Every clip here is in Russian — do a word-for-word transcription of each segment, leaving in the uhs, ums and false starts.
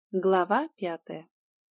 Глава пятая.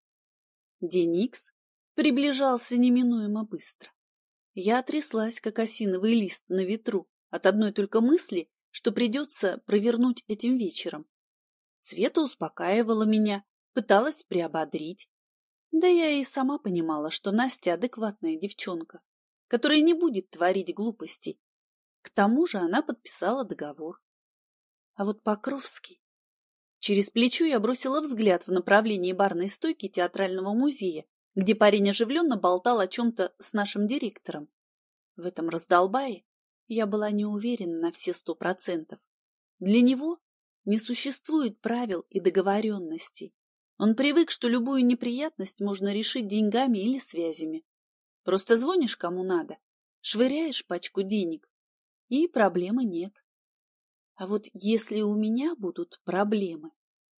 День Икс приближался неминуемо быстро. Я тряслась, как осиновый лист на ветру, от одной только мысли, что придется провернуть этим вечером. Света успокаивала меня, пыталась приободрить. Да я и сама понимала, что Настя адекватная девчонка, которая не будет творить глупостей. К тому же она подписала договор. А вот Покровский... Через плечо я бросила взгляд в направлении барной стойки театрального музея, где парень оживленно болтал о чем-то с нашим директором. В этом раздолбае я была не уверена на все сто процентов. Для него не существует правил и договоренностей. Он привык, что любую неприятность можно решить деньгами или связями. Просто звонишь кому надо, швыряешь пачку денег, и проблемы нет. А вот если у меня будут проблемы...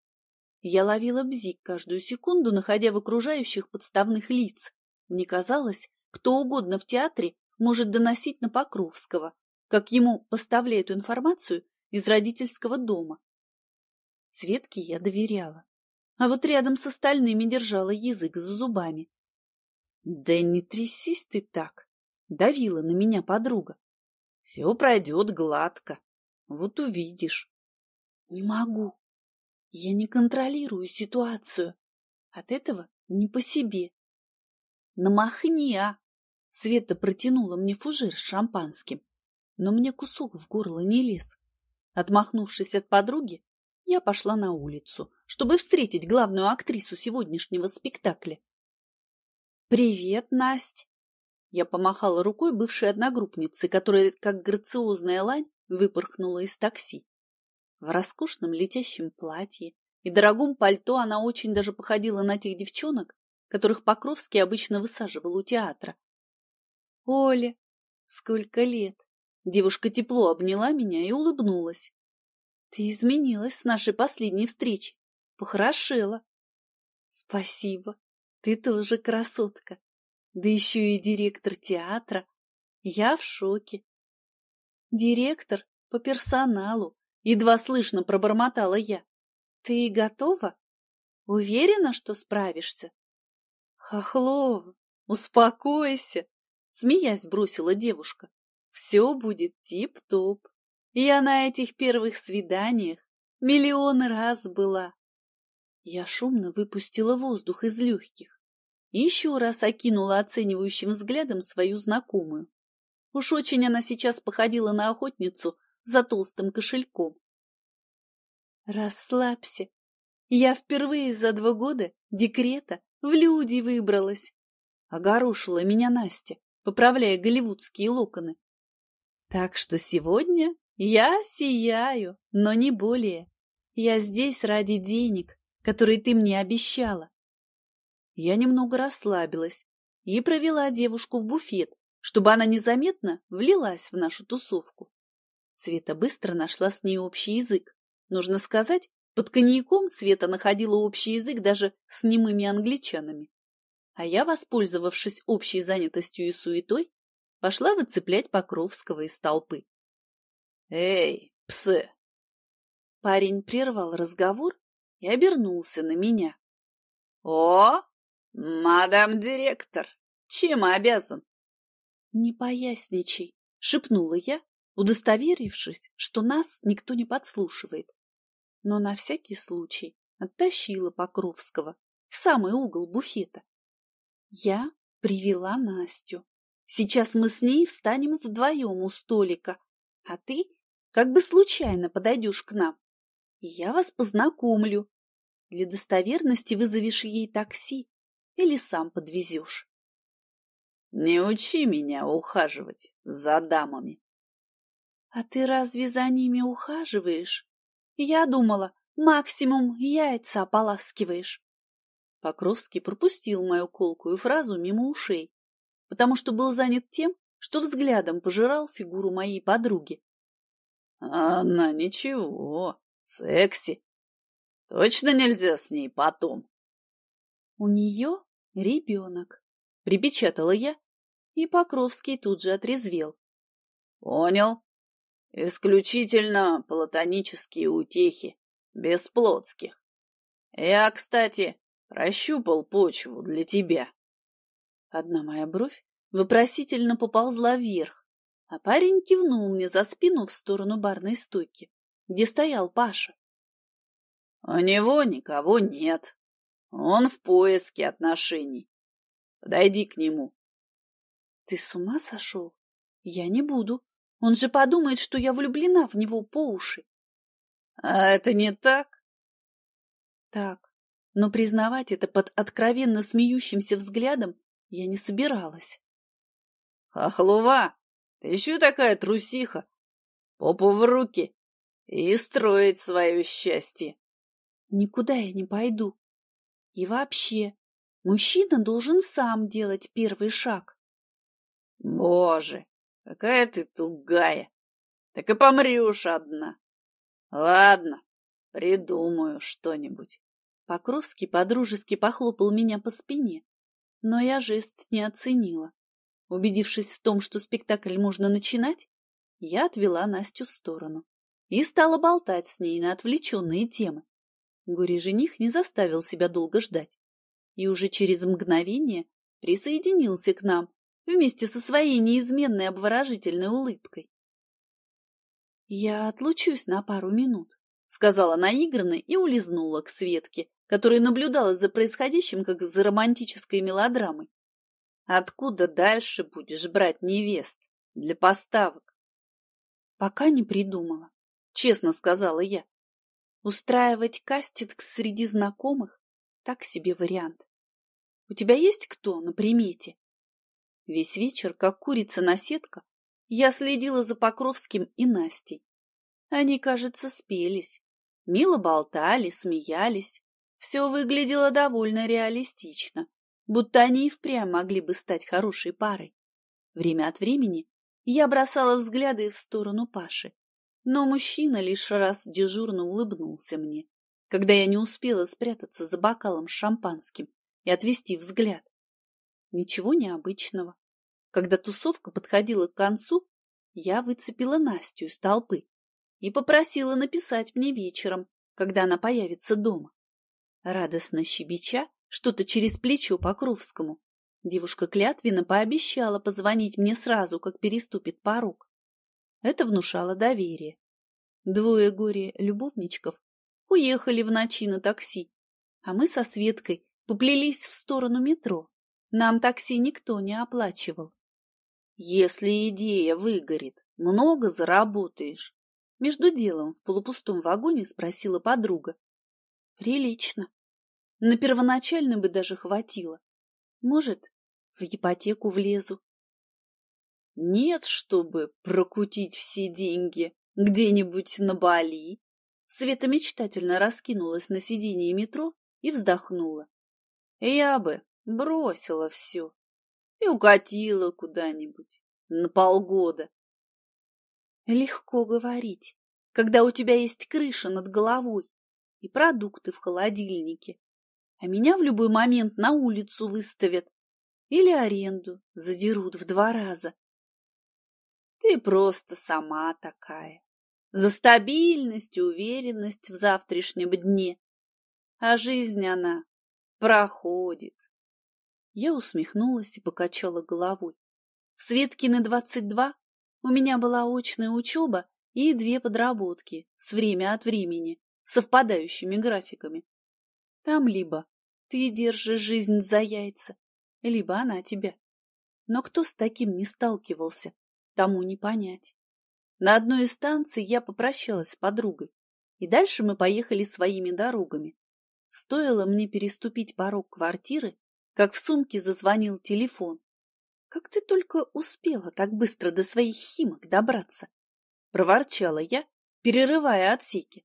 Я ловила бзик каждую секунду, находя в окружающих подставных лиц. Мне казалось, кто угодно в театре может доносить на Покровского, как ему поставляют информацию из родительского дома. Светке я доверяла, а вот рядом с остальными держала язык за зубами. «Да не трясись ты так!» — давила на меня подруга. «Все пройдет гладко. Вот увидишь». «Не могу. Я не контролирую ситуацию. От этого не по себе». «Намахни, а!» Света протянула мне фужер с шампанским, но мне кусок в горло не лез. Отмахнувшись от подруги, я пошла на улицу, чтобы встретить главную актрису сегодняшнего спектакля. «Привет, Насть!» Я помахала рукой бывшей одногруппнице, которая, как грациозная лань, выпорхнула из такси. В роскошном летящем платье и дорогом пальто она очень даже походила на тех девчонок, которых Покровский обычно высаживал у театра. «Оля, сколько лет!» Девушка тепло обняла меня и улыбнулась. «Ты изменилась с нашей последней встречи. Похорошела». «Спасибо. Ты тоже красотка. Да еще и директор театра. Я в шоке». «Директор по персоналу», едва слышно пробормотала я. «Ты готова? Уверена, что справишься?» «Хохлова, успокойся!» Смеясь, бросила девушка. «Все будет тип-топ. Я на этих первых свиданиях миллион раз была». Я шумно выпустила воздух из легких и еще раз окинула оценивающим взглядом свою знакомую. Уж очень она сейчас походила на охотницу за толстым кошельком. «Расслабься. Я впервые за два года декрета в люди выбралась», — огорошила меня Настя, поправляя голливудские локоны. «Так что сегодня я сияю, но не более. Я здесь ради денег, которые ты мне обещала». Я немного расслабилась и провела девушку в буфет, чтобы она незаметно влилась в нашу тусовку. Света быстро нашла с ней общий язык. Нужно сказать, под коньяком Света находила общий язык даже с немыми англичанами. А я, воспользовавшись общей занятостью и суетой, пошла выцеплять Покровского из толпы. «Эй, псы!» Парень прервал разговор и обернулся на меня. «О, мадам директор, чем обязан?» «Не поясничай», — шепнула я, удостоверившись, что нас никто не подслушивает. Но на всякий случай оттащила Покровского в самый угол буфета. Я привела Настю. Сейчас мы с ней встанем вдвоем у столика, а ты как бы случайно подойдешь к нам, и я вас познакомлю. Для достоверности вызовешь ей такси или сам подвезешь. Не учи меня ухаживать за дамами. А ты разве за ними ухаживаешь? Я думала, максимум яйца ополаскиваешь. Покровский пропустил мою колкую фразу мимо ушей, потому что был занят тем, что взглядом пожирал фигуру моей подруги. Она ничего, секси. Точно нельзя с ней потом? У нее ребенок, припечатала я, и Покровский тут же отрезвел. Понял. Исключительно платонические утехи, без плотских. Я, кстати, прощупал почву для тебя. Одна моя бровь вопросительно поползла вверх, а парень кивнул мне за спину в сторону барной стойки, где стоял Паша. У него никого нет. Он в поиске отношений. Подойди к нему. Ты с ума сошел? Я не буду. Он же подумает, что я влюблена в него по уши. А это не так? Так, но признавать это под откровенно смеющимся взглядом я не собиралась. Хохлува, ты еще такая трусиха. Попу в руки и строить свое счастье. Никуда я не пойду. И вообще, мужчина должен сам делать первый шаг. Боже, какая ты тугая. Так и помрешь одна. Ладно, придумаю что-нибудь. Покровский подружески похлопал меня по спине, но я жест не оценила. Убедившись в том, что спектакль можно начинать, я отвела Настю в сторону и стала болтать с ней на отвлеченные темы. Горе-жених не заставил себя долго ждать и уже через мгновение присоединился к нам вместе со своей неизменной обворожительной улыбкой. «Я отлучусь на пару минут», — сказала наигранно и улизнула к Светке, которая наблюдала за происходящим, как за романтической мелодрамой. «Откуда дальше будешь брать невест для поставок?» «Пока не придумала», — честно сказала я. «Устраивать кастинг среди знакомых — так себе вариант. У тебя есть кто на примете?» Весь вечер, как курица на сетка, я следила за Покровским и Настей. Они, кажется, спелись, мило болтали, смеялись. Все выглядело довольно реалистично, будто они и впрямь могли бы стать хорошей парой. Время от времени я бросала взгляды в сторону Паши, но мужчина лишь раз дежурно улыбнулся мне, когда я не успела спрятаться за бокалом с шампанским и отвести взгляд. Ничего необычного. Когда тусовка подходила к концу, я выцепила Настю из толпы и попросила написать мне вечером, когда она появится дома. Радостно щебеча что-то через плечо Покровскому, девушка клятвенно пообещала позвонить мне сразу, как переступит порог. Это внушало доверие. Двое горе-любовничков уехали в ночи на такси, а мы со Светкой поплелись в сторону метро. Нам такси никто не оплачивал. «Если идея выгорит, много заработаешь?» Между делом в полупустом вагоне спросила подруга. «Прилично. На первоначальную бы даже хватило. Может, в ипотеку влезу». «Нет, чтобы прокутить все деньги где-нибудь на Бали?» Света мечтательно раскинулась на сиденье метро и вздохнула. «Я бы бросила все и укатила куда-нибудь на полгода». Легко говорить, когда у тебя есть крыша над головой и продукты в холодильнике, а меня в любой момент на улицу выставят или аренду задерут в два раза. Ты просто сама такая. За стабильность и уверенность в завтрашнем дне. А жизнь она проходит. Я усмехнулась и покачала головой. В Светкины двадцать два у меня была очная учеба и две подработки с время от времени, совпадающими графиками. Там либо ты держишь жизнь за яйца, либо она тебя. Но кто с таким не сталкивался, тому не понять. На одной из станций я попрощалась с подругой, и дальше мы поехали своими дорогами. Стоило мне переступить порог квартиры, как в сумке зазвонил телефон. «Как ты только успела так быстро до своих химок добраться?» — проворчала я, перерывая отсеки.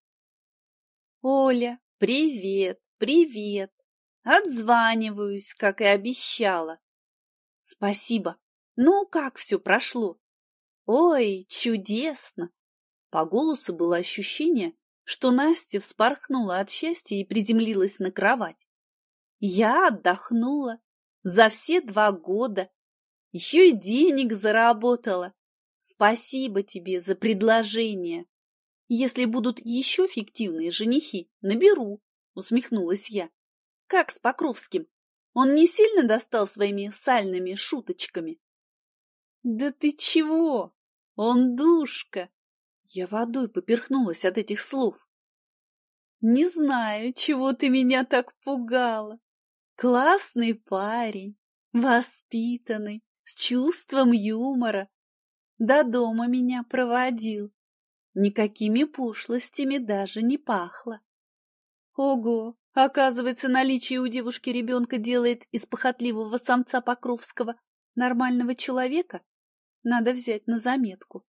«Оля, привет, привет! Отзваниваюсь, как и обещала». «Спасибо. Ну, как все прошло?» «Ой, чудесно!» По голосу было ощущение, что Настя вспорхнула от счастья и приземлилась на кровать. «Я отдохнула за все два года. Еще и денег заработала. Спасибо тебе за предложение. Если будут еще фиктивные женихи, наберу. усмехнулась я. Как с Покровским? Он не сильно достал своими сальными шуточками? Да ты чего? Он душка. Я водой поперхнулась от этих слов. Не знаю, чего ты меня так пугала. Классный парень, воспитанный, с чувством юмора. До дома меня проводил. Никакими пошлостями даже не пахло. Ого, оказывается, наличие у девушки ребенка делает из похотливого самца Покровского нормального человека? Надо взять на заметку.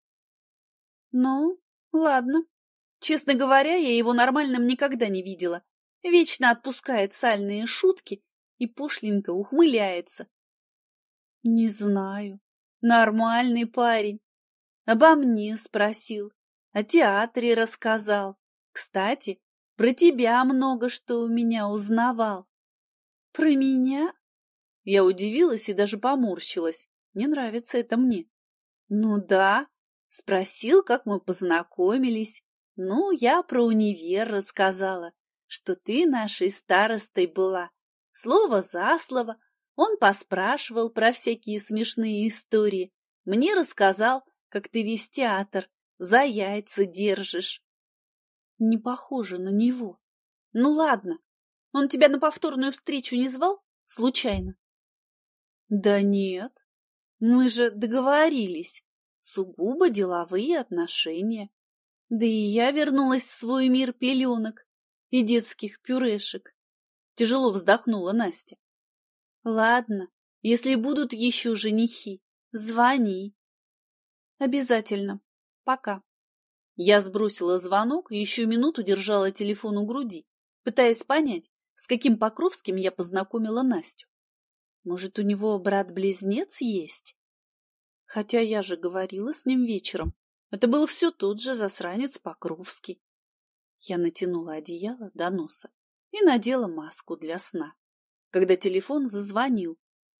Ну, ладно. Честно говоря, я его нормальным никогда не видела. Вечно отпускает сальные шутки и пошленько ухмыляется. Не знаю. Нормальный парень. Обо мне спросил, о театре рассказал. Кстати, про тебя много что у меня узнавал. Про меня? Я удивилась и даже поморщилась. Не нравится это мне. Ну да, спросил, как мы познакомились. Ну, я про универ рассказала, что ты нашей старостой была. Слово за слово. Он поспрашивал про всякие смешные истории. Мне рассказал, как ты весь театр за яйца держишь. Не похоже на него. Ну ладно, он тебя на повторную встречу не звал? Случайно? Да нет, мы же договорились. Сугубо деловые отношения. Да и я вернулась в свой мир пеленок и детских пюрешек. Тяжело вздохнула Настя. Ладно, если будут еще женихи, звони. Обязательно. Пока. Я сбросила звонок и еще минуту держала телефон у груди, пытаясь понять, с каким Покровским я познакомила Настю. Может, у него брат-близнец есть? Хотя я же говорила с ним вечером. Это был все тот же засранец Покровский. Я натянула одеяло до носа и надела маску для сна, когда телефон зазвонил.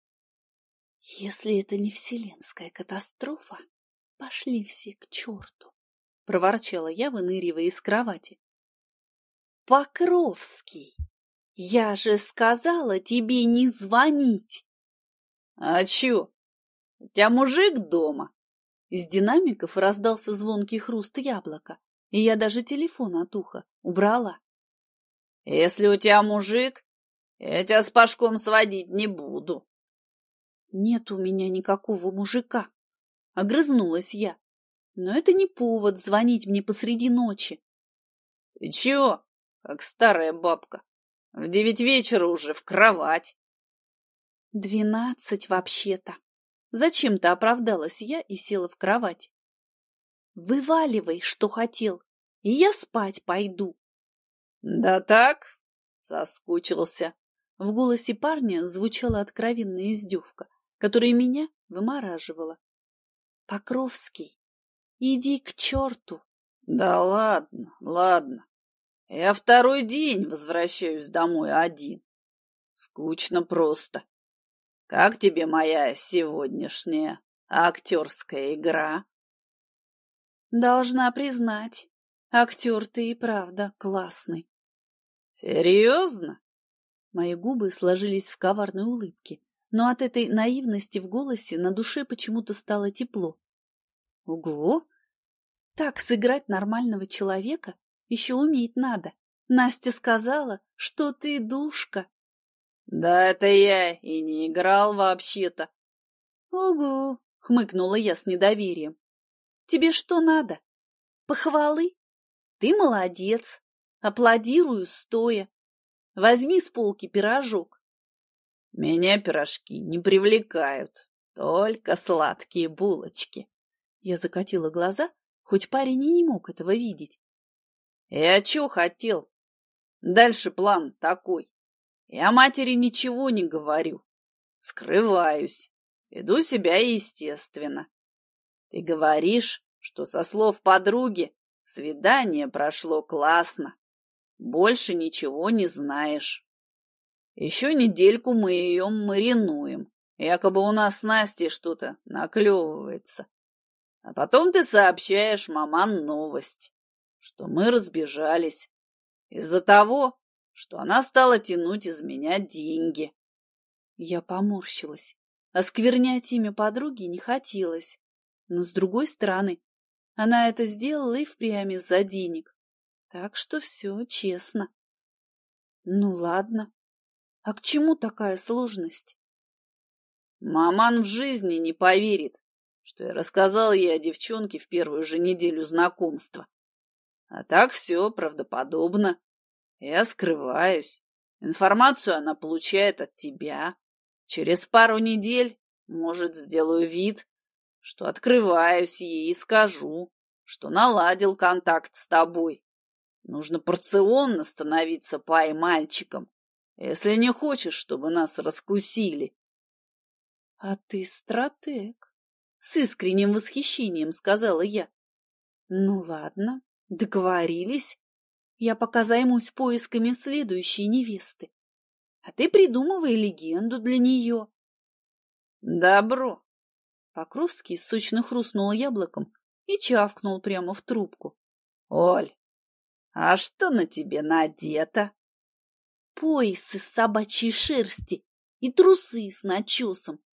Если это не вселенская катастрофа, пошли все к черту, проворчала я, выныривая из кровати. Покровский, я же сказала тебе не звонить. А чё? У тебя мужик дома? Из динамиков раздался звонкий хруст яблока, и я даже телефон от уха убрала. Если у тебя мужик, я тебя с Пашком сводить не буду. Нет у меня никакого мужика, огрызнулась я. Но это не повод звонить мне посреди ночи. Ты чего, как старая бабка? В девять вечера уже в кровать. Двенадцать вообще-то. Зачем-то оправдалась я и села в кровать. Вываливай, что хотел, и я спать пойду. Да так, соскучился. В голосе парня звучала откровенная издевка, которая меня вымораживала. Покровский, иди к черту. Да ладно, ладно. Я второй день возвращаюсь домой один. Скучно просто. Как тебе моя сегодняшняя актерская игра? Должна признать, актер ты и правда классный. Серьезно? Мои губы сложились в коварной улыбке, но от этой наивности в голосе на душе почему-то стало тепло. Ого! Так сыграть нормального человека еще уметь надо. Настя сказала, что ты душка. Да это я и не играл вообще-то. Ого! Хмыкнула я с недоверием. Тебе что надо? Похвалы? Ты молодец. Аплодирую стоя. Возьми с полки пирожок. Меня пирожки не привлекают, только сладкие булочки. Я закатила глаза, хоть парень и не мог этого видеть. Я чё хотел? Дальше план такой. Я матери ничего не говорю. Скрываюсь. Веду себя естественно. Ты говоришь, что со слов подруги свидание прошло классно. Больше ничего не знаешь. Еще недельку мы ее маринуем. Якобы у нас с Настей что-то наклевывается. А потом ты сообщаешь маман новость, что мы разбежались из-за того, что она стала тянуть из меня деньги. Я поморщилась. Осквернять имя подруги не хотелось. Но, с другой стороны, она это сделала и впрямь из-за денег. Так что все честно. Ну ладно. А к чему такая сложность? Маман в жизни не поверит, что я рассказал ей о девчонке в первую же неделю знакомства. А так все правдоподобно. Я скрываюсь. Информацию она получает от тебя. Через пару недель, может, сделаю вид, что открываюсь ей и скажу, что наладил контакт с тобой. Нужно порционно становиться пай-мальчиком, если не хочешь, чтобы нас раскусили. — А ты стратег, — с искренним восхищением сказала я. — Ну ладно, договорились. Я пока займусь поисками следующей невесты. А ты придумывай легенду для нее. Добро. Покровский сочно хрустнул яблоком и чавкнул прямо в трубку. Оль, а что на тебе надето? Пояс из собачьей шерсти и трусы с начесом.